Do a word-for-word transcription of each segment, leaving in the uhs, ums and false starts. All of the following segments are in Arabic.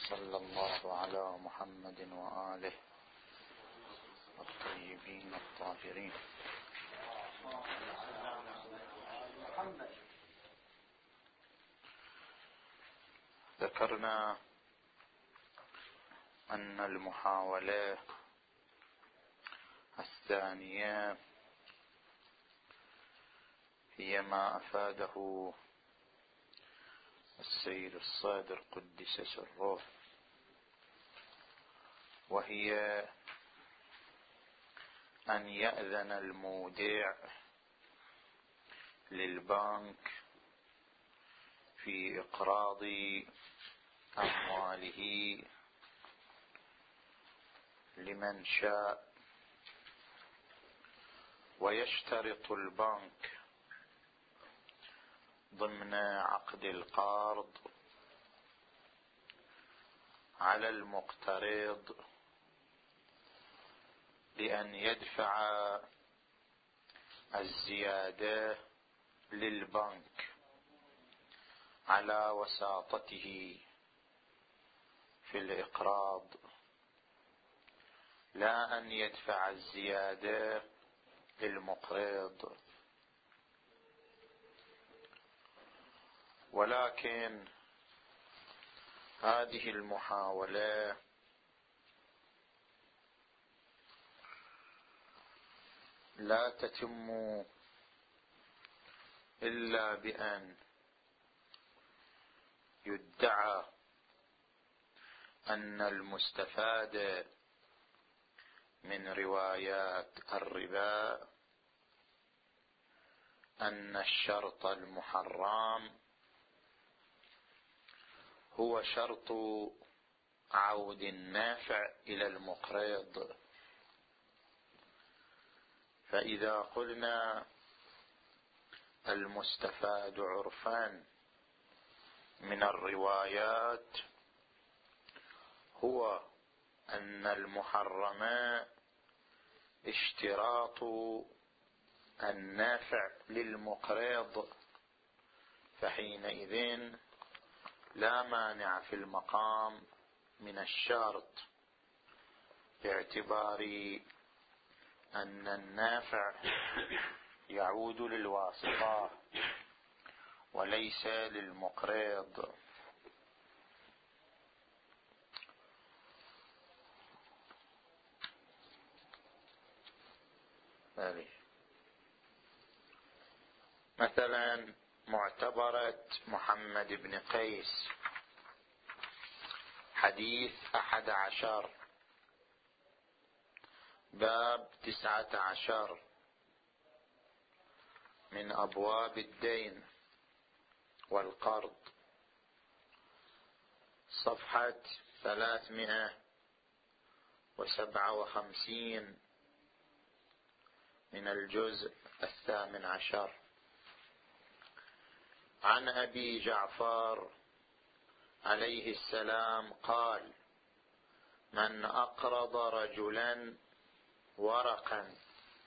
صلى الله على محمد وآله الطيبين الطاهرين. ذكرنا أن المحاولة الثانية هي ما أفاده السيد الصادر قدس سره، وهي أن يأذن المودع للبنك في إقراض أمواله لمن شاء، ويشترط البنك ضمن عقد القرض على المقترض بأن يدفع الزيادة للبنك على وساطته في الإقراض، لا أن يدفع الزيادة للمقرض. ولكن هذه المحاولة لا تتم إلا بأن يدعى أن المستفاد من روايات الربا أن الشرط المحرم هو شرط عود النافع إلى المقرض. فإذا قلنا المستفاد عرفان من الروايات هو أن المحرم اشتراط النافع للمقرض، فحينئذ لا مانع في المقام من الشرط، باعتبار أن النافع يعود للواسطة وليس للمقرض. مثلا معتبرة محمد بن قيس، حديث أحد عشر، باب تسعة عشر من أبواب الدين والقرض، صفحة ثلاثمائة وسبعة وخمسين من الجزء الثامن عشر. عن أبي جعفر عليه السلام قال: من أقرض رجلا ورقا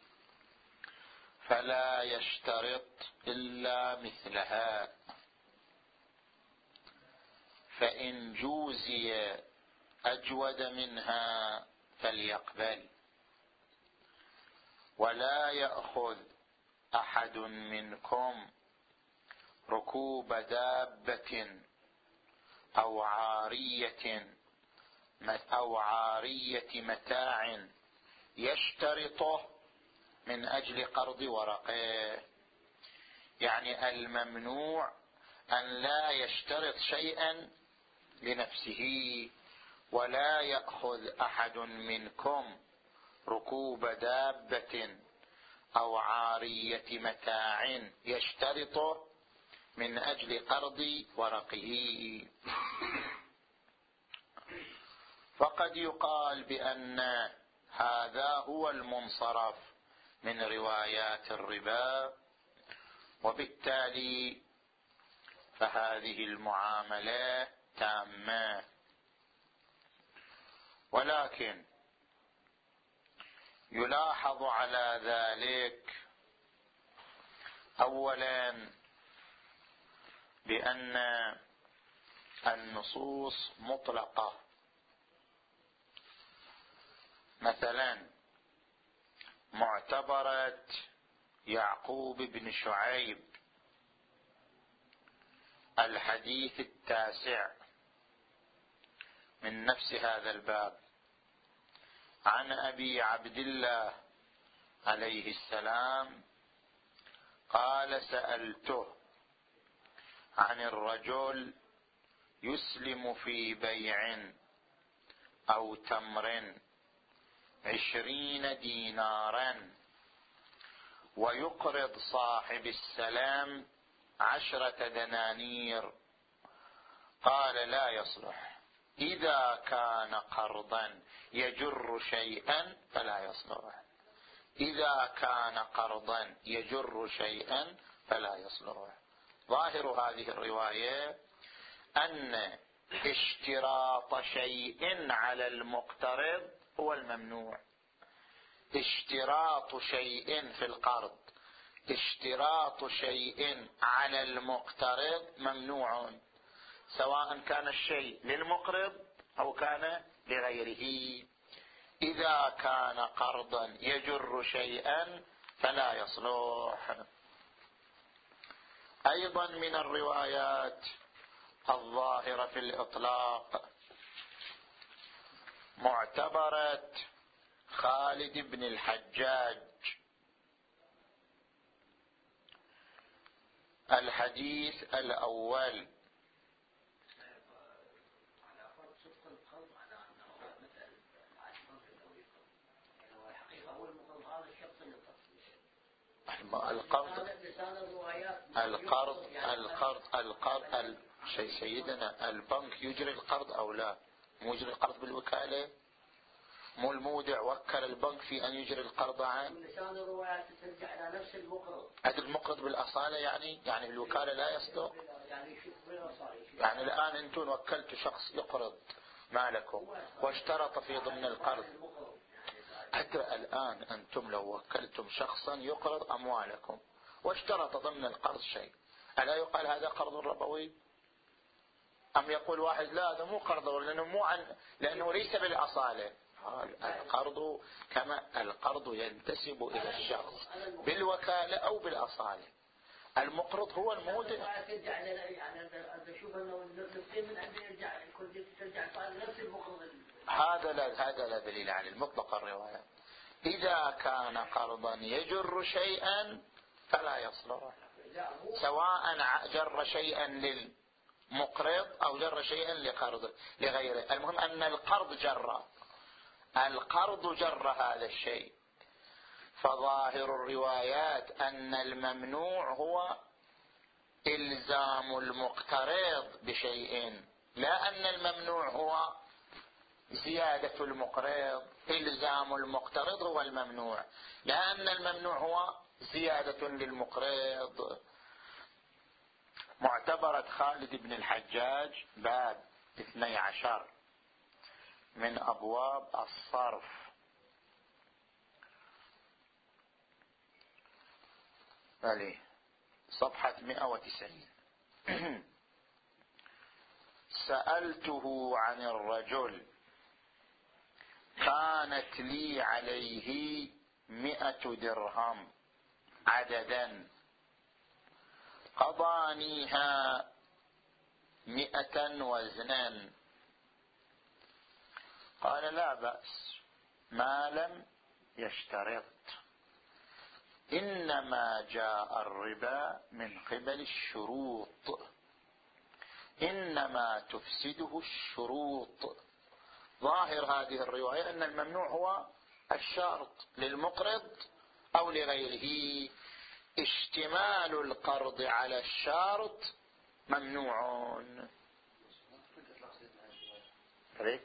فلا يشترط إلا مثلها، فإن جوزي أجود منها فليقبل، ولا يأخذ أحد منكم ركوب دابة أو عارية أو عارية متاع يشترطه من أجل قرض ورقه. يعني الممنوع أن لا يشترط شيئا لنفسه، ولا يأخذ أحد منكم ركوب دابة أو عارية متاع يشترطه من أجل قرض ورقه. فقد يقال بأن هذا هو المنصرف من روايات الربا، وبالتالي فهذه المعاملة تامة. ولكن يلاحظ على ذلك أولا بأن النصوص مطلقة. مثلا معتبرة يعقوب بن شعيب الحديث التاسع من نفس هذا الباب عن أبي عبد الله عليه السلام قال: سألته عن الرجل يسلم في بيع أو تمر عشرين دينارا ويقرض صاحب السلام عشرة دنانير. قال: لا يصلح. إذا كان قرضا يجر شيئا فلا يصلح. إذا كان قرضا يجر شيئا فلا يصلح. ظاهر هذه الرواية أن اشتراط شيء على المقترض هو الممنوع. اشتراط شيء في القرض، اشتراط شيء على المقترض ممنوع، سواء كان الشيء للمقرض أو كان لغيره. إذا كان قرضا يجر شيئا فلا يصلح. أيضا من الروايات الظاهرة في الإطلاق معتبرة خالد بن الحجاج الحديث الأول. القرض القرض القرض القرض شيء سيدنا، البنك يجري القرض أو لا؟ مو يجري القرض بالوكالة؟ مو المودع وكل البنك في أن يجري القرض عنه؟ لسان الروايات ترجع إلى نفس المقرض. هذا المقرض بالأصالة يعني يعني الوكالة لا يصدق. يعني الآن أنتم وكلتوا شخص يقرض مالكم واشترط في ضمن القرض. حتى الآن أنتم لو وكلتم شخصا يقرض أموالكم واشترط ضمن القرض شيء، ألا يقال هذا قرض ربوي؟ أم يقول واحد لا هذا مو قرض لأنه مو عن لأنه ليس بالأصالة؟ القرض كما القرض ينتسب إلى الشخص بالوكالة أو بالأصالة. المقرض هو المودع. هذا لا هذا لا دليل على المطلق الرواية. إذا كان قرضا يجر شيئا فلا يصلح، سواء جر شيئا للمقرض أو جر شيئا لقرض لغيره. المهم أن القرض جر القرض جر هذا الشيء. فظاهر الروايات أن الممنوع هو إلزام المقترض بشيء، لا أن الممنوع هو زيادة المقرض. إلزام المقترض هو الممنوع، لا أن الممنوع هو زيادة للمقرض. معتبرة خالد بن الحجاج باب اثني عشر من أبواب الصرف. عليه صفحة مئة وتسعين. سألته عن الرجل كانت لي عليه مئة درهم عددا قضانيها مئة وزنا. قال: لا بأس ما لم يشترط، إنما جاء الربا من قبل الشروط، إنما تفسده الشروط. ظاهر هذه الرواية أن الممنوع هو الشرط للمقرض أو لغيره. اشتمال القرض على الشرط ممنوع. ليه؟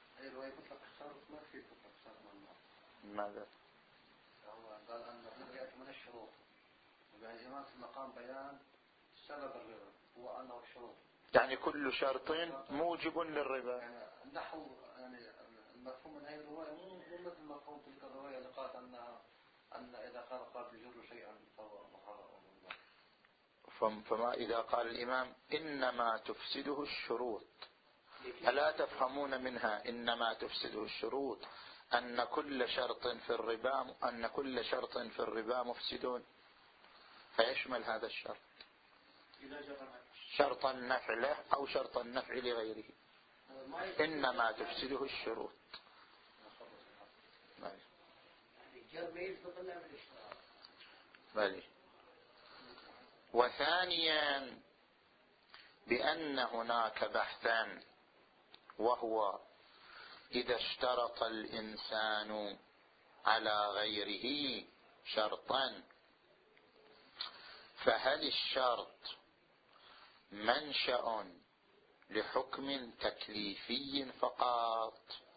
ماذا؟ هو قال أن الربا يأتي من الشروط، وبعد الإمام في مقام بيان سبب الربا هو أنه الشروط، يعني كل شرط موجب للربا. يعني نحو يعني المفهوم من هذه الرواية مو مثل مفهوم تلك الرواية اللي قالت أنها أن إذا كان قرض يجر شيئا فهو محرم. فما إذا قال الإمام إنما تفسده الشروط، ألا تفهمون منها إنما تفسده الشروط أن كل شرط في الربا أن كل شرط في الربا مفسد، فيشمل هذا الشرط شرط النفع له أو شرط النفع لغيره. إنما تفسده الشروط. بلي. وثانيا بأن هناك بحثا، وهو إذا اشترط الإنسان على غيره شرطا فهل الشرط منشأ لحكم تكليفي فقط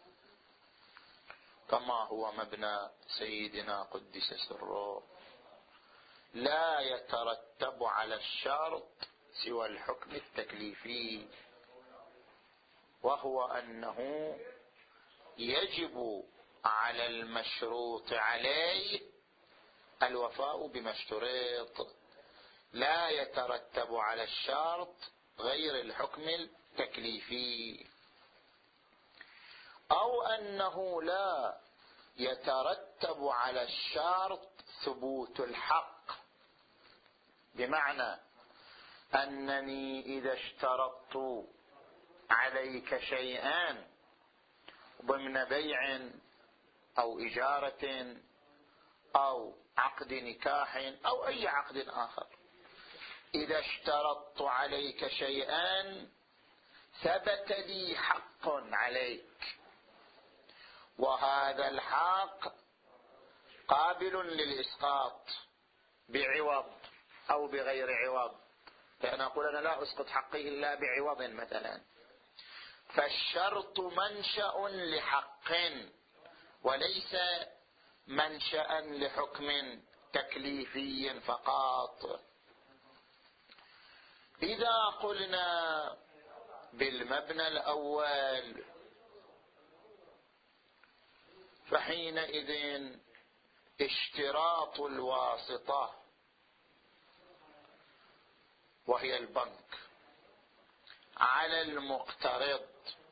كما هو مبنى سيدنا قدس سره، لا يترتب على الشرط سوى الحكم التكليفي، وهو أنه يجب على المشروط عليه الوفاء بما اشترط، لا يترتب على الشرط غير الحكم التكليفي، أو أنه لا يترتب على الشرط ثبوت الحق، بمعنى أنني إذا اشترطت عليك شيئا ضمن بيع أو إجارة أو عقد نكاح أو أي عقد آخر، إذا اشترطت عليك شيئا ثبت لي حق عليك، وهذا الحق قابل للإسقاط بعوض أو بغير عوض، فأنا أقول أنا لا أسقط حقي إلا بعوض مثلا، فالشرط منشأ لحق وليس منشأ لحكم تكليفي فقط. إذا قلنا بالمبنى الأول فحينئذ اشتراط الواسطة وهي البنك على المقترض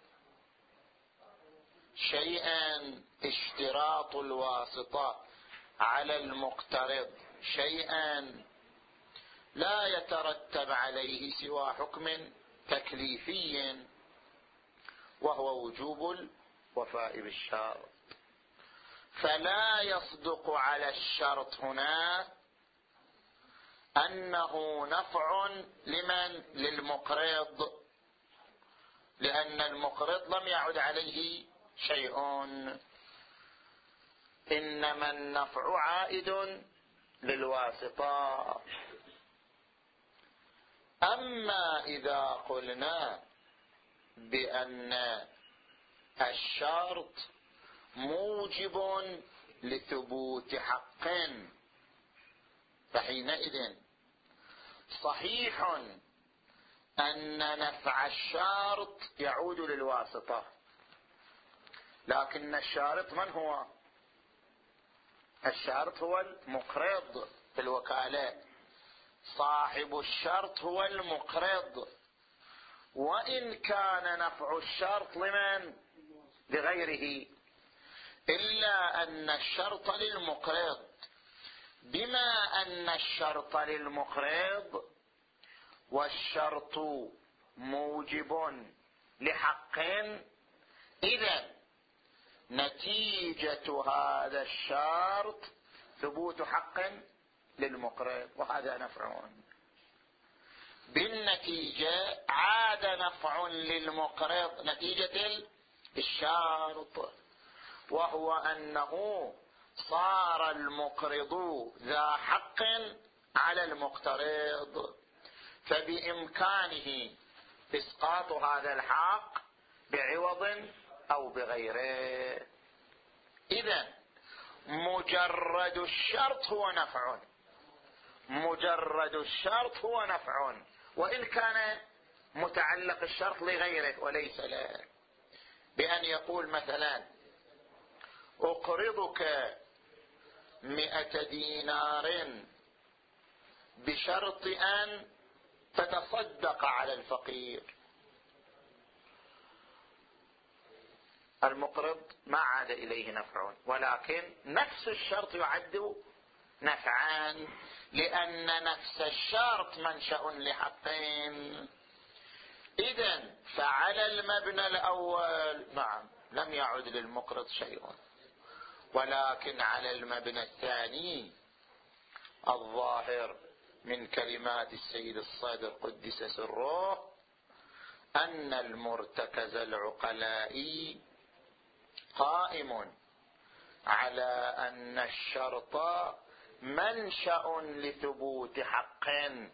شيئا، اشتراط الواسطة على المقترض شيئا لا يترتب عليه سوى حكم تكليفي، وهو وجوب الوفاء بالشرط، فلا يصدق على الشرط هنا أنه نفع لمن؟ للمقرض، لأن المقرض لم يعد عليه شيء، إنما النفع عائد للواسطة. أما إذا قلنا بأن الشرط موجب لثبوت حق فحينئذ صحيح أن نفع الشرط يعود للواسطة، لكن الشارط من هو؟ الشارط هو المقرض في الوكالة، صاحب الشرط هو المقرض، وإن كان نفع الشرط لمن؟ لغيره، إلا أن الشرط للمقرض، بما أن الشرط للمقرض والشرط موجب لحق، إذن نتيجة هذا الشرط ثبوت حق للمقرض، وهذا نفع، بالنتيجة عاد نفع للمقرض نتيجة الشرط، وهو أنه صار المقرض ذا حق على المقترض، فبإمكانه إسقاط هذا الحق بعوض أو بغيره. إذن مجرد الشرط هو نفع، مجرد الشرط هو نفع، وإن كان متعلق الشرط لغيره وليس له، بأن يقول مثلا أقرضك مئة دينار بشرط أن فتصدق على الفقير. المقرض ما عاد إليه نفع، ولكن نفس الشرط يعد نفعا، لأن نفس الشرط منشأ لحقين. إذن فعلى المبنى الأول نعم لم يعد للمقرض شيء، ولكن على المبنى الثاني الظاهر من كلمات السيد الصادر قدس سره أن المرتكز العقلائي قائم على أن الشرط منشأ لثبوت حق،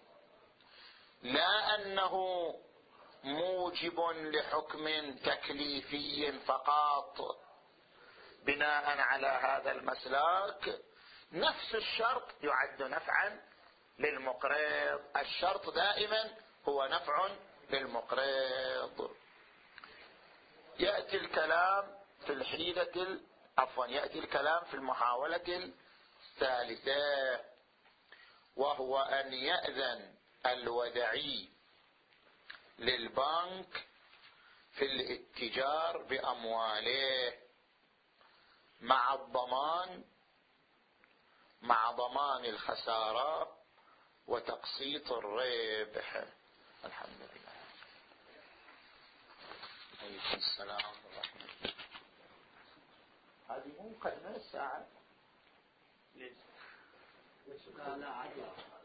لا أنه موجب لحكم تكليفي فقط. بناء على هذا المسلك نفس الشرط يعد نفعا للمقرض، الشرط دائما هو نفع للمقرض. يأتي الكلام في الحيلة عفوا يأتي الكلام في المحاولة الثالثة، وهو أن يأذن الودعي للبنك في الاتجار بأمواله مع الضمان مع ضمان الخسارة وتقسيط الربح. الحمد لله. عليكم السلام ورحمة الله. هذه مو مقدمة الساعة. لا لا عادي.